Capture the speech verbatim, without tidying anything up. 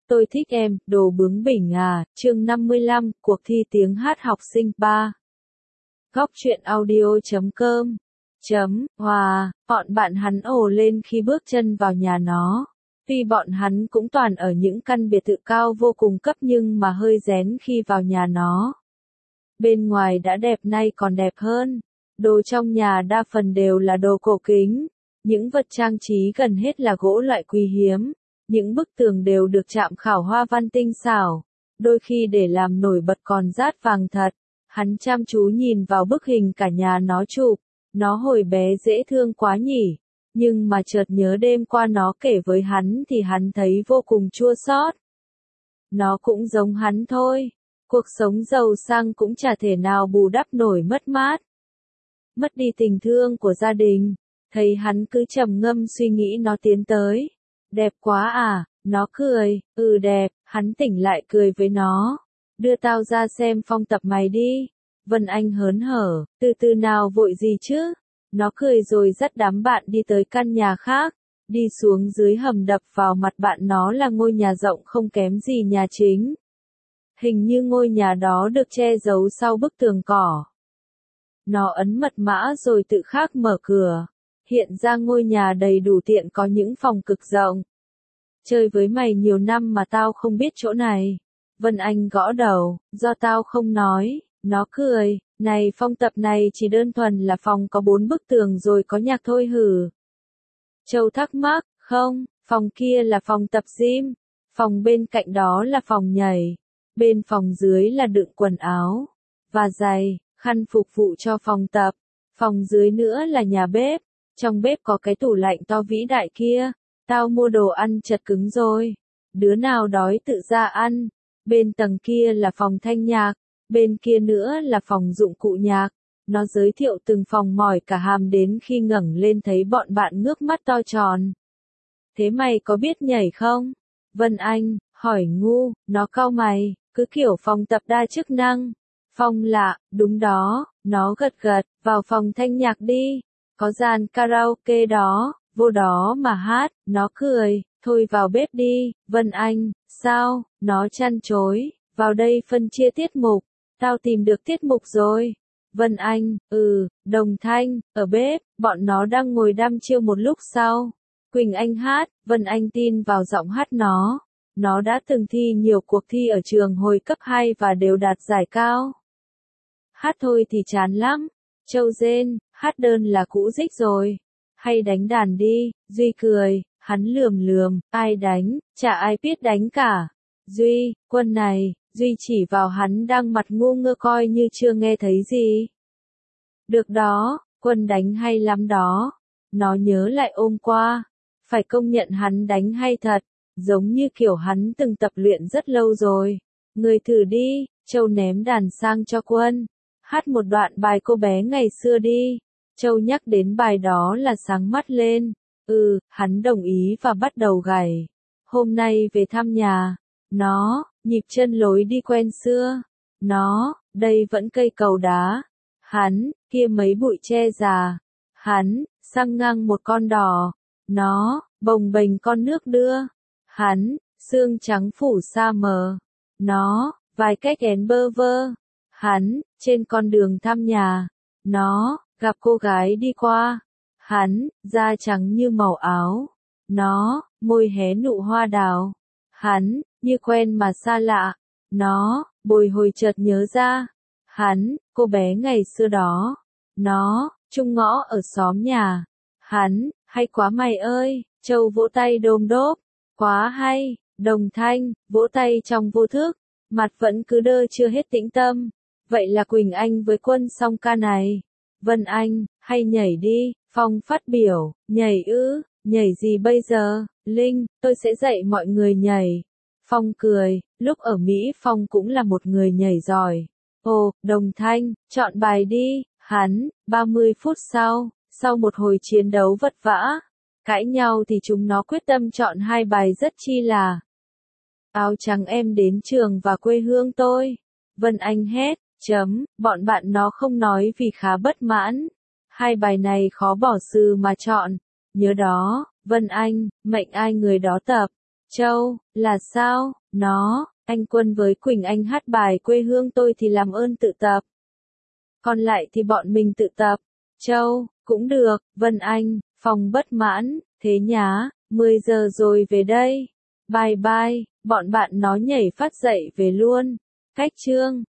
Tôi thích em, đồ bướng bỉnh à, chương năm mươi lăm, cuộc thi tiếng hát học sinh ba. Góc truyện audio.com chấm, hòa, bọn bạn hắn ồ lên khi bước chân vào nhà nó. Tuy bọn hắn cũng toàn ở những căn biệt thự cao vô cùng cấp nhưng mà hơi rén khi vào nhà nó. Bên ngoài đã đẹp nay còn đẹp hơn. Đồ trong nhà đa phần đều là đồ cổ kính. Những vật trang trí gần hết là gỗ loại quý hiếm. Những bức tường đều được chạm khảo hoa văn tinh xảo. Đôi khi để làm nổi bật còn rát vàng thật. Hắn chăm chú nhìn vào bức hình cả nhà nó chụp. Nó hồi bé dễ thương quá nhỉ. Nhưng mà chợt nhớ đêm qua nó kể với hắn thì hắn thấy vô cùng chua xót. Nó cũng giống hắn thôi. Cuộc sống giàu sang cũng chả thể nào bù đắp nổi mất mát. Mất đi tình thương của gia đình. Thấy hắn cứ trầm ngâm suy nghĩ nó tiến tới. Đẹp quá à, nó cười, ừ đẹp, hắn tỉnh lại cười với nó. Đưa tao ra xem phong tập mày đi. Vân Anh hớn hở, từ từ nào vội gì chứ. Nó cười rồi dắt đám bạn đi tới căn nhà khác. Đi xuống dưới hầm đập vào mặt bạn nó là ngôi nhà rộng không kém gì nhà chính. Hình như ngôi nhà đó được che giấu sau bức tường cỏ. Nó ấn mật mã rồi tự khắc mở cửa. Hiện ra ngôi nhà đầy đủ tiện có những phòng cực rộng. Chơi với mày nhiều năm mà tao không biết chỗ này. Vân Anh gõ đầu, do tao không nói. Nó cười, này phòng tập này chỉ đơn thuần là phòng có bốn bức tường rồi có nhạc thôi hử. Châu thắc mắc, không, phòng kia là phòng tập gym. Phòng bên cạnh đó là phòng nhảy. Bên phòng dưới là đựng quần áo. Và giày, khăn phục vụ cho phòng tập. Phòng dưới nữa là nhà bếp. Trong bếp có cái tủ lạnh to vĩ đại kia. Tao mua đồ ăn chật cứng rồi. Đứa nào đói tự ra ăn. Bên tầng kia là phòng thanh nhạc. Bên kia nữa là phòng dụng cụ nhạc. Nó giới thiệu từng phòng mỏi cả hàm đến khi ngẩng lên thấy bọn bạn ngước mắt to tròn. Thế mày có biết nhảy không? Vân Anh, hỏi ngu, nó cau mày, cứ kiểu phòng tập đa chức năng. Phòng lạ, đúng đó, nó gật gật, vào phòng thanh nhạc đi. Có gian karaoke đó, vô đó mà hát, nó cười, thôi vào bếp đi, Vân Anh, sao, nó chăn chối, vào đây phân chia tiết mục, tao tìm được tiết mục rồi. Vân Anh, ừ, Đồng Thanh, ở bếp, bọn nó đang ngồi đăm chiêu một lúc sau. Quỳnh Anh hát, Vân Anh tin vào giọng hát nó. Nó đã từng thi nhiều cuộc thi ở trường hồi cấp hai và đều đạt giải cao. Hát thôi thì chán lắm. Châu rên, hát đơn là cũ dích rồi. Hay đánh đàn đi, Duy cười, hắn lườm lườm, ai đánh, chả ai biết đánh cả. Duy, Quân này, Duy chỉ vào hắn đang mặt ngu ngơ coi như chưa nghe thấy gì. Được đó, Quân đánh hay lắm đó. Nó nhớ lại ôm qua. Phải công nhận hắn đánh hay thật, giống như kiểu hắn từng tập luyện rất lâu rồi. Người thử đi, Châu ném đàn sang cho Quân. Hát một đoạn bài cô bé ngày xưa đi. Châu nhắc đến bài đó là sáng mắt lên. Ừ, hắn đồng ý và bắt đầu gảy. Hôm nay về thăm nhà. Nó, nhịp chân lối đi quen xưa. Nó, đây vẫn cây cầu đá. Hắn, kia mấy bụi tre già. Hắn, xăng ngang một con đò. Nó, bồng bềnh con nước đưa. Hắn, xương trắng phủ sa mờ. Nó, vài cách én bơ vơ. Hắn, trên con đường thăm nhà. Nó, gặp cô gái đi qua. Hắn, da trắng như màu áo. Nó, môi hé nụ hoa đào. Hắn, như quen mà xa lạ. Nó, bồi hồi chợt nhớ ra. Hắn, cô bé ngày xưa đó. Nó, chung ngõ ở xóm nhà. Hắn, hay quá mày ơi, Châu vỗ tay đôm đốp. Quá hay, Đồng Thanh, vỗ tay trong vô thức. Mặt vẫn cứ đơ chưa hết tĩnh tâm. Vậy là Quỳnh Anh với Quân xong ca này. Vân Anh, hay nhảy đi, Phong phát biểu, nhảy ư, nhảy gì bây giờ, Linh, tôi sẽ dạy mọi người nhảy. Phong cười, lúc ở Mỹ Phong cũng là một người nhảy giỏi. Ồ, Đồng Thanh, chọn bài đi, hắn, ba mươi phút sau, sau một hồi chiến đấu vất vả, cãi nhau thì chúng nó quyết tâm chọn hai bài rất chi là Áo trắng em đến trường và quê hương tôi. Vân Anh hét, chấm, bọn bạn nó không nói vì khá bất mãn. Hai bài này khó bỏ sư mà chọn. Nhớ đó, Vân Anh, mệnh ai người đó tập. Châu, là sao? Nó, anh Quân với Quỳnh Anh hát bài quê hương tôi thì làm ơn tự tập. Còn lại thì bọn mình tự tập. Châu, cũng được, Vân Anh, Phong bất mãn, thế nhá, mười giờ rồi về đây. Bye bye, bọn bạn nó nhảy phát dậy về luôn. Cách chương